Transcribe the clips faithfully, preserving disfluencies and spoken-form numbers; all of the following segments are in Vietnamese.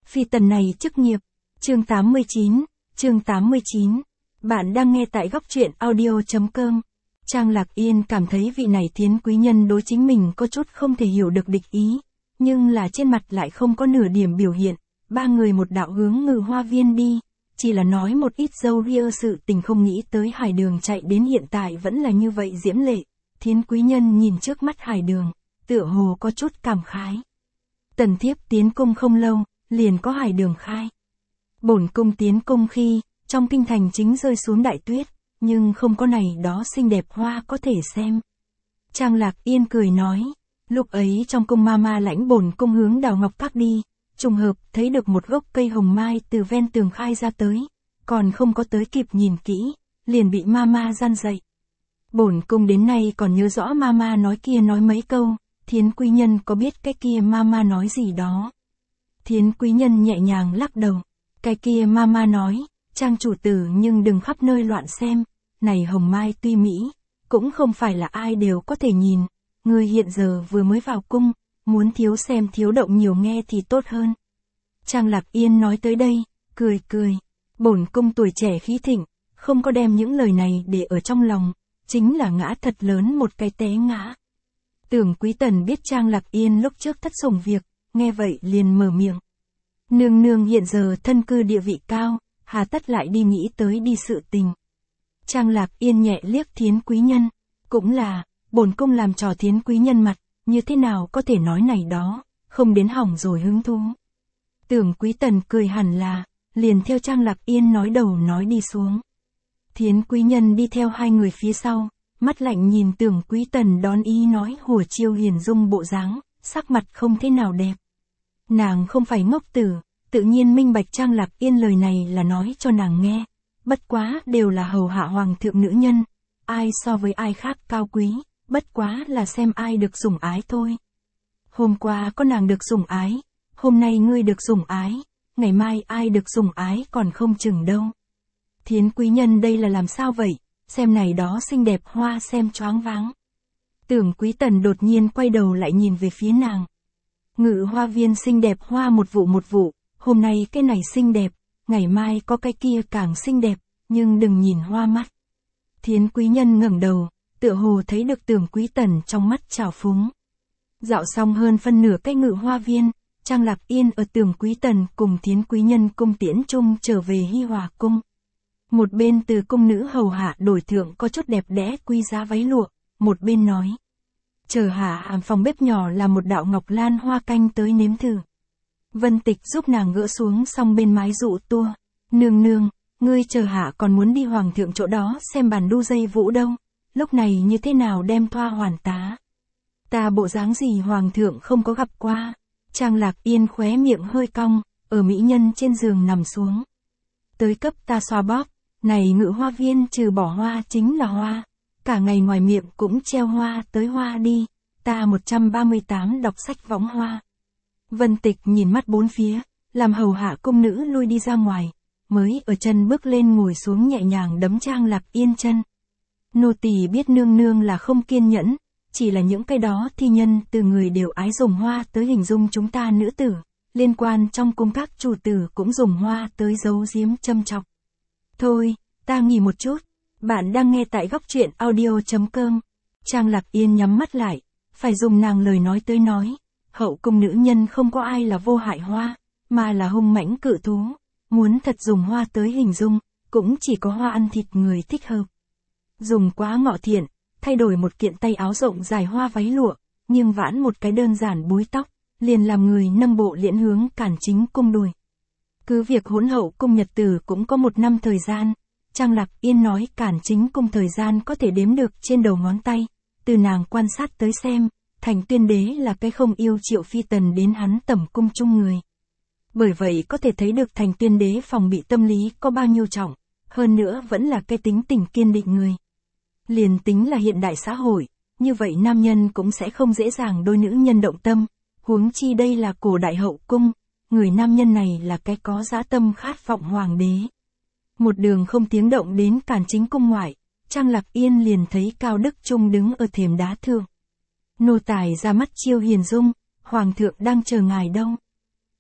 Phi tần này chức nghiệp. Chương tám mươi chín, chương tám mươi chín. Bạn đang nghe tại góc truyện audio chấm com. Trang Lạc Yên cảm thấy vị này Thiến quý nhân đối chính mình có chút không thể hiểu được địch ý, nhưng là trên mặt lại không có nửa điểm biểu hiện. Ba người một đạo hướng Ngự Hoa Viên đi, chỉ là nói một ít dâu ria sự tình, không nghĩ tới Hải Đường chạy đến hiện tại vẫn là như vậy diễm lệ. Thiến quý nhân nhìn trước mắt Hải Đường, tựa hồ có chút cảm khái. Tần thiếp tiến cung không lâu, liền có Hải Đường khai. Bổn cung tiến cung khi, trong kinh thành chính rơi xuống đại tuyết, nhưng không có này đó xinh đẹp hoa có thể xem. Trang Lạc Yên cười nói, lúc ấy trong cung mama lãnh bổn cung hướng Đào Ngọc Các đi, trùng hợp thấy được một gốc cây hồng mai từ ven tường khai ra tới, còn không có tới kịp nhìn kỹ, liền bị mama gian dậy. Bổn cung đến nay còn nhớ rõ mama nói kia nói mấy câu. Thiến quý nhân có biết cái kia mama nói gì đó? Thiến quý nhân nhẹ nhàng lắc đầu. Cái kia mama nói, Trang chủ tử nhưng đừng khắp nơi loạn xem, này hồng mai tuy mỹ, cũng không phải là ai đều có thể nhìn, người hiện giờ vừa mới vào cung, muốn thiếu xem thiếu động nhiều nghe thì tốt hơn. Trang Lạc Yên nói tới đây, cười cười, bổn cung tuổi trẻ khí thịnh, không có đem những lời này để ở trong lòng, chính là ngã thật lớn một cái té ngã. Tưởng Quý Tần biết Trang Lạc Yên lúc trước thất sủng việc, nghe vậy liền mở miệng. Nương nương hiện giờ thân cư địa vị cao, hà tất lại đi nghĩ tới đi sự tình. Trang Lạc Yên nhẹ liếc Thiến quý nhân, cũng là, bổn cung làm trò Thiến quý nhân mặt, như thế nào có thể nói này đó, không đến hỏng rồi hứng thú. Tưởng Quý Tần cười hẳn là, liền theo Trang Lạc Yên nói đầu nói đi xuống. Thiến quý nhân đi theo hai người phía sau. Mắt lạnh nhìn Tưởng Quý Tần đón ý nói hùa chiêu hiền dung bộ dáng, sắc mặt không thế nào đẹp. Nàng không phải ngốc tử, tự nhiên minh bạch Trang Lạc Yên lời này là nói cho nàng nghe. Bất quá đều là hầu hạ hoàng thượng nữ nhân, ai so với ai khác cao quý, bất quá là xem ai được sủng ái thôi. Hôm qua có nàng được sủng ái, hôm nay ngươi được sủng ái, ngày mai ai được sủng ái còn không chừng đâu. Thiến quý nhân đây là làm sao vậy? Xem này đó xinh đẹp hoa xem choáng váng. Tưởng Quý Tần đột nhiên quay đầu lại nhìn về phía nàng. Ngự Hoa Viên xinh đẹp hoa một vụ một vụ, hôm nay cái này xinh đẹp, ngày mai có cái kia càng xinh đẹp, nhưng đừng nhìn hoa mắt. Thiến quý nhân ngẩng đầu, tựa hồ thấy được Tưởng Quý Tần trong mắt trào phúng. Dạo xong hơn phân nửa cái Ngự Hoa Viên, Trang Lạc Yên ở Tưởng Quý Tần cùng Thiến quý nhân cung tiễn chung trở về Hi Hòa cung. Một bên từ cung nữ hầu hạ đổi thượng có chút đẹp đẽ quý giá váy lụa, một bên nói. Chờ hạ hàm phòng bếp nhỏ là một đạo ngọc lan hoa canh tới nếm thử. Vân Tịch giúp nàng gỡ xuống xong bên mái dụ tua. Nương nương, ngươi chờ hạ còn muốn đi hoàng thượng chỗ đó xem bàn đu dây vũ đâu, lúc này như thế nào đem thoa hoàn tá. Ta bộ dáng gì hoàng thượng không có gặp qua. Trang Lạc Yên khóe miệng hơi cong, ở mỹ nhân trên giường nằm xuống. Tới cấp ta xoa bóp. Này Ngự Hoa Viên trừ bỏ hoa chính là hoa, cả ngày ngoài miệng cũng treo hoa tới hoa đi, ta một trăm ba mươi tám đọc sách võng hoa. Vân Tịch nhìn mắt bốn phía, làm hầu hạ cung nữ lui đi ra ngoài, mới ở chân bước lên ngồi xuống nhẹ nhàng đấm Trang Lạc Yên chân. Nô tỳ biết nương nương là không kiên nhẫn, chỉ là những cái đó thi nhân từ người đều ái dùng hoa tới hình dung chúng ta nữ tử, liên quan trong cung các chủ tử cũng dùng hoa tới giấu giếm châm chọc. Thôi, ta nghỉ một chút, bạn đang nghe tại góc truyện audio chấm com. Trang Lạc Yên nhắm mắt lại, phải dùng nàng lời nói tới nói, hậu cung nữ nhân không có ai là vô hại hoa, mà là hung mãnh cự thú, muốn thật dùng hoa tới hình dung, cũng chỉ có hoa ăn thịt người thích hợp. Dùng quá ngọ thiện, thay đổi một kiện tay áo rộng dài hoa váy lụa, nhưng vãn một cái đơn giản búi tóc, liền làm người nâng bộ liễn hướng cản chính cung đùi. Cứ việc hỗn hậu cung nhật tử cũng có một năm thời gian, Trang Lạc Yên nói cản chính cung thời gian có thể đếm được trên đầu ngón tay, từ nàng quan sát tới xem, Thành Tuyên Đế là cái không yêu Triệu Phi Tần đến hắn tẩm cung chung người. Bởi vậy có thể thấy được Thành Tuyên Đế phòng bị tâm lý có bao nhiêu trọng, hơn nữa vẫn là cái tính tình kiên định người. Liền tính là hiện đại xã hội, như vậy nam nhân cũng sẽ không dễ dàng đôi nữ nhân động tâm, huống chi đây là cổ đại hậu cung. Người nam nhân này là cái có dã tâm khát vọng hoàng đế. Một đường không tiếng động đến cản chính cung ngoại, Trang Lạc Yên liền thấy Cao Đức Trung đứng ở thềm đá thượng. Nô tài ra mắt chiêu hiền dung, hoàng thượng đang chờ ngài đâu.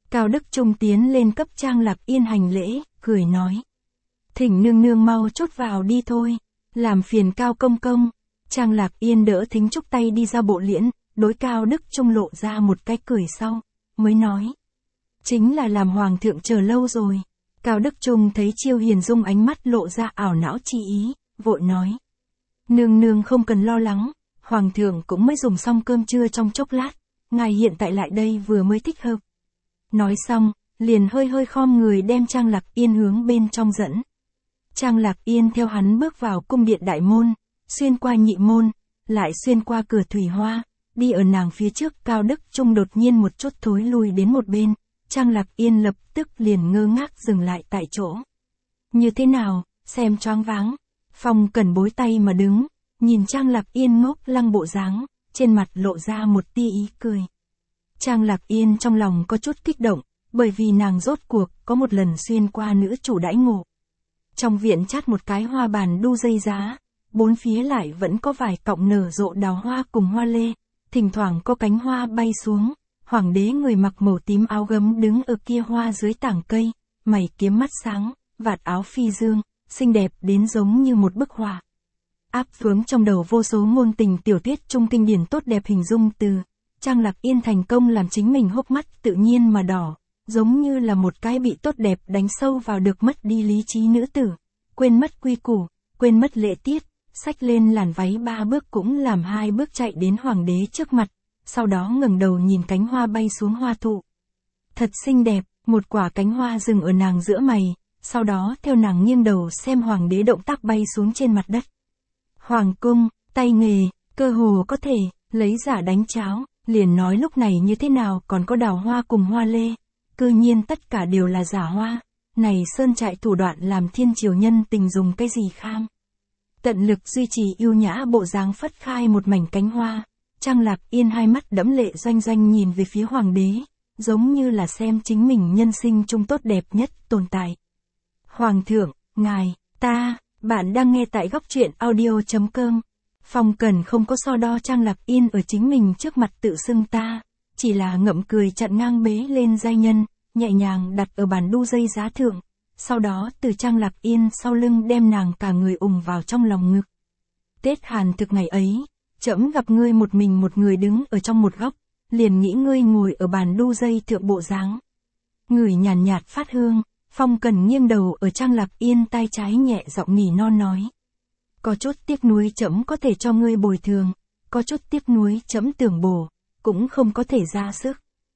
Cao Đức Trung tiến lên cấp Trang Lạc Yên hành lễ, cười nói. Thỉnh nương nương mau chốt vào đi thôi, làm phiền Cao công công. Trang Lạc Yên đỡ Thính Trúc tay đi ra bộ liễn, đối Cao Đức Trung lộ ra một cái cười sau, mới nói. Chính là làm hoàng thượng chờ lâu rồi. Cao Đức Trung thấy Chiêu Hiền Dung ánh mắt lộ ra ảo não chi ý, vội nói. Nương nương không cần lo lắng, hoàng thượng cũng mới dùng xong cơm trưa trong chốc lát, ngài hiện tại lại đây vừa mới thích hợp. Nói xong, liền hơi hơi khom người đem Trang Lạc Yên hướng bên trong dẫn. Trang Lạc Yên theo hắn bước vào cung điện đại môn, xuyên qua nhị môn, lại xuyên qua cửa thủy hoa, đi ở nàng phía trước. Cao Đức Trung đột nhiên một chút thối lui đến một bên, Trang Lạc Yên lập tức liền ngơ ngác dừng lại tại chỗ. Như thế nào, xem choáng váng. Phong Cẩn bối tay mà đứng, nhìn Trang Lạc Yên ngốc lăng bộ dáng, trên mặt lộ ra một tia ý cười. Trang Lạc Yên trong lòng có chút kích động, bởi vì nàng rốt cuộc có một lần xuyên qua nữ chủ đãi ngộ. Trong viện chát một cái hoa bàn đu dây giá, bốn phía lại vẫn có vài cọng nở rộ đào hoa cùng hoa lê, thỉnh thoảng có cánh hoa bay xuống, hoàng đế người mặc màu tím áo gấm đứng ở kia hoa dưới tảng cây, mày kiếm mắt sáng, vạt áo phi dương, xinh đẹp đến giống như một bức họa. Áp xuống trong đầu vô số ngôn tình tiểu thuyết trung kinh điển tốt đẹp hình dung từ, Trang Lạc Yên thành công làm chính mình hốc mắt tự nhiên mà đỏ, giống như là một cái bị tốt đẹp đánh sâu vào được mất đi lý trí nữ tử, quên mất quy củ, quên mất lễ tiết, xách lên làn váy ba bước cũng làm hai bước chạy đến hoàng đế trước mặt, sau đó ngẩng đầu nhìn cánh hoa bay xuống hoa thụ. Thật xinh đẹp, một quả cánh hoa dừng ở nàng giữa mày, sau đó theo nàng nghiêng đầu xem hoàng đế động tác bay xuống trên mặt đất. Hoàng cung, tay nghề, cơ hồ có thể, lấy giả đánh cháo, liền nói lúc này như thế nào còn có đào hoa cùng hoa lê, cư nhiên tất cả đều là giả hoa, này sơn trại thủ đoạn làm thiên triều nhân tình dùng cái gì kham. Tận lực duy trì yêu nhã bộ dáng phất khai một mảnh cánh hoa, Trang Lạc Yên hai mắt đẫm lệ doanh doanh nhìn về phía hoàng đế, giống như là xem chính mình nhân sinh chung tốt đẹp nhất tồn tại. Hoàng thượng, ngài, ta, bạn đang nghe tại góc truyện audio chấm com. Phong Cẩn không có so đo Trang Lạc Yên ở chính mình trước mặt tự xưng ta, chỉ là ngậm cười chặn ngang bế lên giai nhân, nhẹ nhàng đặt ở bàn đu dây giá thượng, sau đó từ Trang Lạc Yên sau lưng đem nàng cả người ủng vào trong lòng ngực. Tết Hàn thực ngày ấy, trẫm gặp ngươi một mình một người đứng ở trong một góc, liền nghĩ ngươi ngồi ở bàn đu dây thượng bộ dáng. Ngửi nhàn nhạt, nhạt phát hương, Phong Cẩn nghiêng đầu ở Trang Lạc Yên tay trái nhẹ giọng nỉ non nói. Có chút tiếc nuối trẫm có thể cho ngươi bồi thường, có chút tiếc nuối trẫm tưởng bổ, cũng không có thể ra sức.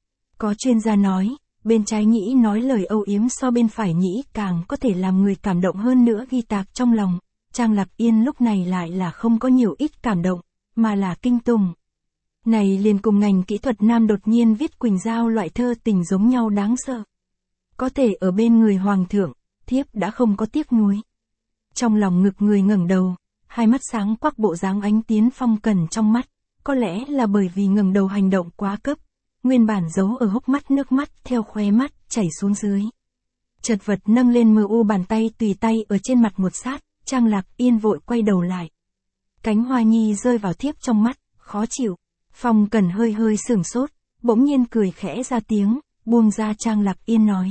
Có chuyên gia nói, bên trái nhĩ nói lời âu yếm so bên phải nhĩ càng có thể làm người cảm động hơn nữa ghi tạc trong lòng. Trang Lạc Yên lúc này lại là không có nhiều ít cảm động, mà là kinh tủng. Này liền cùng ngành kỹ thuật nam đột nhiên viết Quỳnh Giao loại thơ tình giống nhau đáng sợ. Có thể ở bên người hoàng thượng, thiếp đã không có tiếc nuối. Trong lòng ngực người ngẩng đầu, hai mắt sáng quắc bộ dáng ánh tiến Phong Cẩn trong mắt, có lẽ là bởi vì ngẩng đầu hành động quá cấp, nguyên bản giấu ở hốc mắt nước mắt theo khóe mắt chảy xuống dưới. Chật vật nâng lên mờ u bàn tay tùy tay ở trên mặt một sát, Trang Lạc Yên vội quay đầu lại. Cánh hoa nhi rơi vào thiếp trong mắt, khó chịu. Phong Cẩn hơi hơi sửng sốt, bỗng nhiên cười khẽ ra tiếng, buông ra Trang Lạc Yên nói.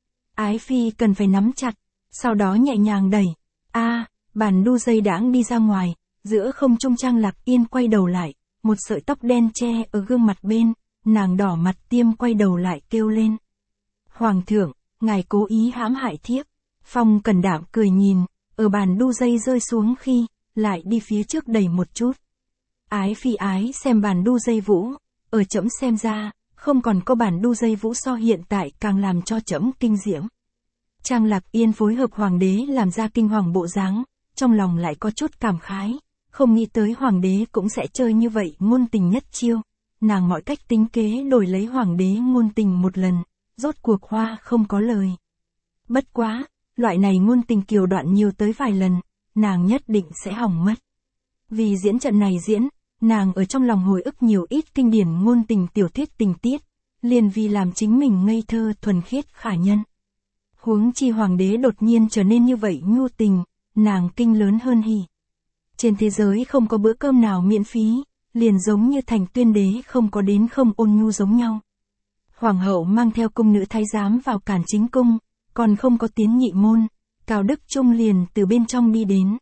Ái phi cần phải nắm chặt, sau đó nhẹ nhàng đẩy. A, à, bàn đu dây đãng đi ra ngoài, giữa không trung Trang Lạc Yên quay đầu lại, một sợi tóc đen che ở gương mặt bên, nàng đỏ mặt tiêm quay đầu lại kêu lên. Hoàng thượng, ngài cố ý hãm hại thiếp. Phong Cẩn đạm cười nhìn, ở bàn đu dây rơi xuống khi, lại đi phía trước đẩy một chút. Ái phi ái xem bàn đu dây vũ, ở trẫm xem ra, không còn có bàn đu dây vũ so hiện tại càng làm cho trẫm kinh diễm. Trang Lạc Yên phối hợp hoàng đế làm ra kinh hoàng bộ dáng, trong lòng lại có chút cảm khái, không nghĩ tới hoàng đế cũng sẽ chơi như vậy ngôn tình nhất chiêu. Nàng mọi cách tính kế đổi lấy hoàng đế ngôn tình một lần, rốt cuộc hoa không có lời. Bất quá, loại này ngôn tình kiều đoạn nhiều tới vài lần, nàng nhất định sẽ hỏng mất. Vì diễn trận này diễn, nàng ở trong lòng hồi ức nhiều ít kinh điển ngôn tình tiểu thuyết tình tiết, liền vì làm chính mình ngây thơ thuần khiết khả nhân. Huống chi hoàng đế đột nhiên trở nên như vậy nhu tình, nàng kinh lớn hơn hỉ. Trên thế giới không có bữa cơm nào miễn phí, liền giống như thành tuyên đế không có đến không ôn nhu giống nhau. Hoàng hậu mang theo cung nữ thái giám vào cản chính cung, còn không có tiến nhị môn, Cao Đức Trung liền từ bên trong đi đến.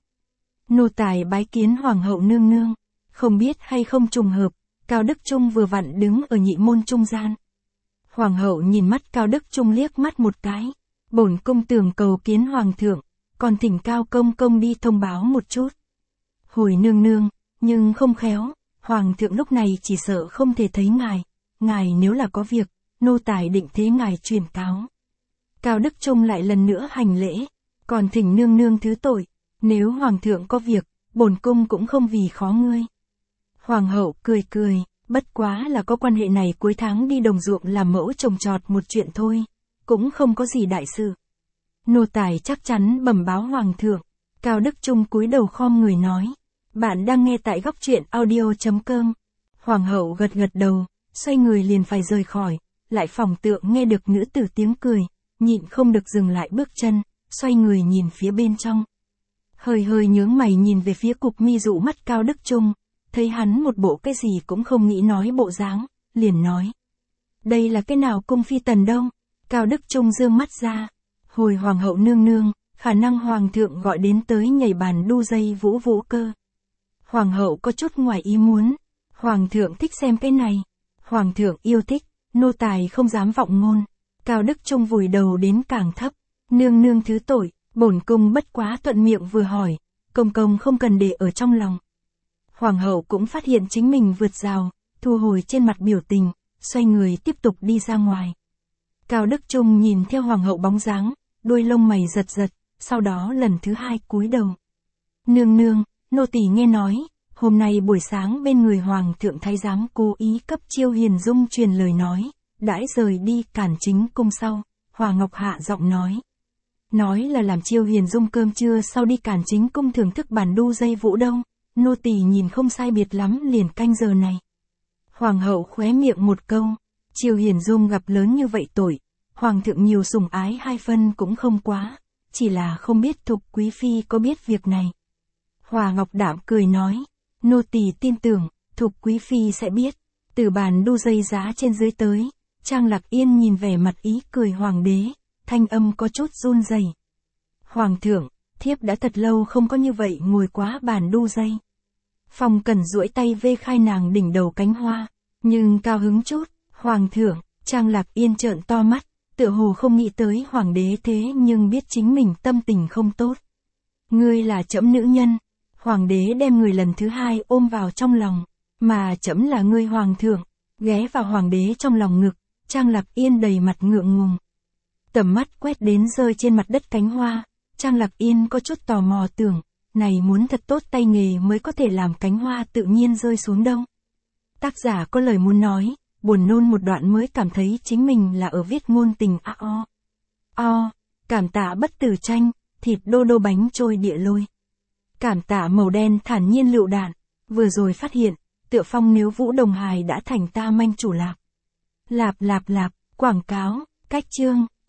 Nô tài bái kiến Hoàng hậu nương nương, không biết hay không trùng hợp, Cao Đức Trung vừa vặn đứng ở nhị môn trung gian. Hoàng hậu nhìn mắt Cao Đức Trung liếc mắt một cái, bổn cung tưởng cầu kiến Hoàng thượng, còn thỉnh Cao công công đi thông báo một chút. Hồi nương nương, nhưng không khéo, Hoàng thượng lúc này chỉ sợ không thể thấy ngài, ngài nếu là có việc, nô tài định thế ngài truyền cáo. Cao Đức Trung lại lần nữa hành lễ, còn thỉnh nương nương thứ tội, nếu Hoàng thượng có việc, bổn cung cũng không vì khó ngươi. Hoàng hậu cười cười, bất quá là có quan hệ này cuối tháng đi đồng ruộng làm mẫu trồng trọt một chuyện thôi, cũng không có gì đại sự. Nô tài chắc chắn bẩm báo Hoàng thượng. Cao Đức Trung cúi đầu khom người nói, bạn đang nghe tại góc truyện audio chấm com. Hoàng hậu gật gật đầu, xoay người liền phải rời khỏi, lại phòng tượng nghe được nữ tử tiếng cười, nhịn không được dừng lại bước chân, xoay người nhìn phía bên trong. Hơi hơi nhướng mày nhìn về phía cục mi dụ mắt Cao Đức Trung, thấy hắn một bộ cái gì cũng không nghĩ nói bộ dáng, liền nói. Đây là cái nào cung phi tần đâu? Cao Đức Trung dương mắt ra. Hồi Hoàng hậu nương nương, khả năng Hoàng thượng gọi đến tới nhảy bàn đu dây vũ vũ cơ. Hoàng hậu có chút ngoài ý muốn. Hoàng thượng thích xem cái này. Hoàng thượng yêu thích, nô tài không dám vọng ngôn. Cao Đức Trung vùi đầu đến càng thấp. Nương nương thứ tội, bổn cung bất quá thuận miệng vừa hỏi, công công không cần để ở trong lòng. Hoàng hậu cũng phát hiện chính mình vượt rào, thu hồi trên mặt biểu tình, xoay người tiếp tục đi ra ngoài. Cao Đức Trung nhìn theo Hoàng hậu bóng dáng, đuôi lông mày giật giật, sau đó lần thứ hai cúi đầu. Nương nương, nô tỳ nghe nói, hôm nay buổi sáng bên người Hoàng thượng thái giám cố ý cấp Chiêu Hiền Dung truyền lời nói, đãi rời đi cản chính cung sau, Hòa Ngọc hạ giọng nói. Nói là làm Chiêu Hiền Dung cơm trưa sau đi cản chính cung thưởng thức bàn đu dây vũ đông, nô tỳ nhìn không sai biệt lắm liền canh giờ này. Hoàng hậu khóe miệng một câu, Chiêu Hiền Dung gặp lớn như vậy tội, Hoàng thượng nhiều sủng ái hai phân cũng không quá, chỉ là không biết Thục quý phi có biết việc này. Hòa Ngọc đạm cười nói, nô tỳ tin tưởng, Thục quý phi sẽ biết. Từ bàn đu dây giá trên dưới tới, Trang Lạc Yên nhìn vẻ mặt ý cười hoàng đế, thanh âm có chút run rẩy. Hoàng thượng, thiếp đã thật lâu không có như vậy ngồi quá bàn đu dây. Phong Cần duỗi tay vê khai nàng đỉnh đầu cánh hoa, nhưng cao hứng chút. Hoàng thượng, Trang Lạc Yên trợn to mắt, tựa hồ không nghĩ tới hoàng đế thế nhưng biết chính mình tâm tình không tốt. Ngươi là trẫm nữ nhân. Hoàng đế đem người lần thứ hai ôm vào trong lòng, mà trẫm là ngươi hoàng thượng. Ghé vào hoàng đế trong lòng ngực, Trang Lạc Yên đầy mặt ngượng ngùng. Tầm mắt quét đến rơi trên mặt đất cánh hoa, Trang Lạc Yên có chút tò mò tưởng, này muốn thật tốt tay nghề mới có thể làm cánh hoa tự nhiên rơi xuống đâu. Tác giả có lời muốn nói, buồn nôn một đoạn mới cảm thấy chính mình là ở viết ngôn tình a o. O, cảm tạ bất tử tranh, thịt đô đô bánh trôi địa lôi. Cảm tạ màu đen thản nhiên lựu đạn, vừa rồi phát hiện, tựa phong nếu Vũ Đồng Hài đã thành ta manh chủ lạc. Lạp lạp lạp, quảng cáo, cách chương.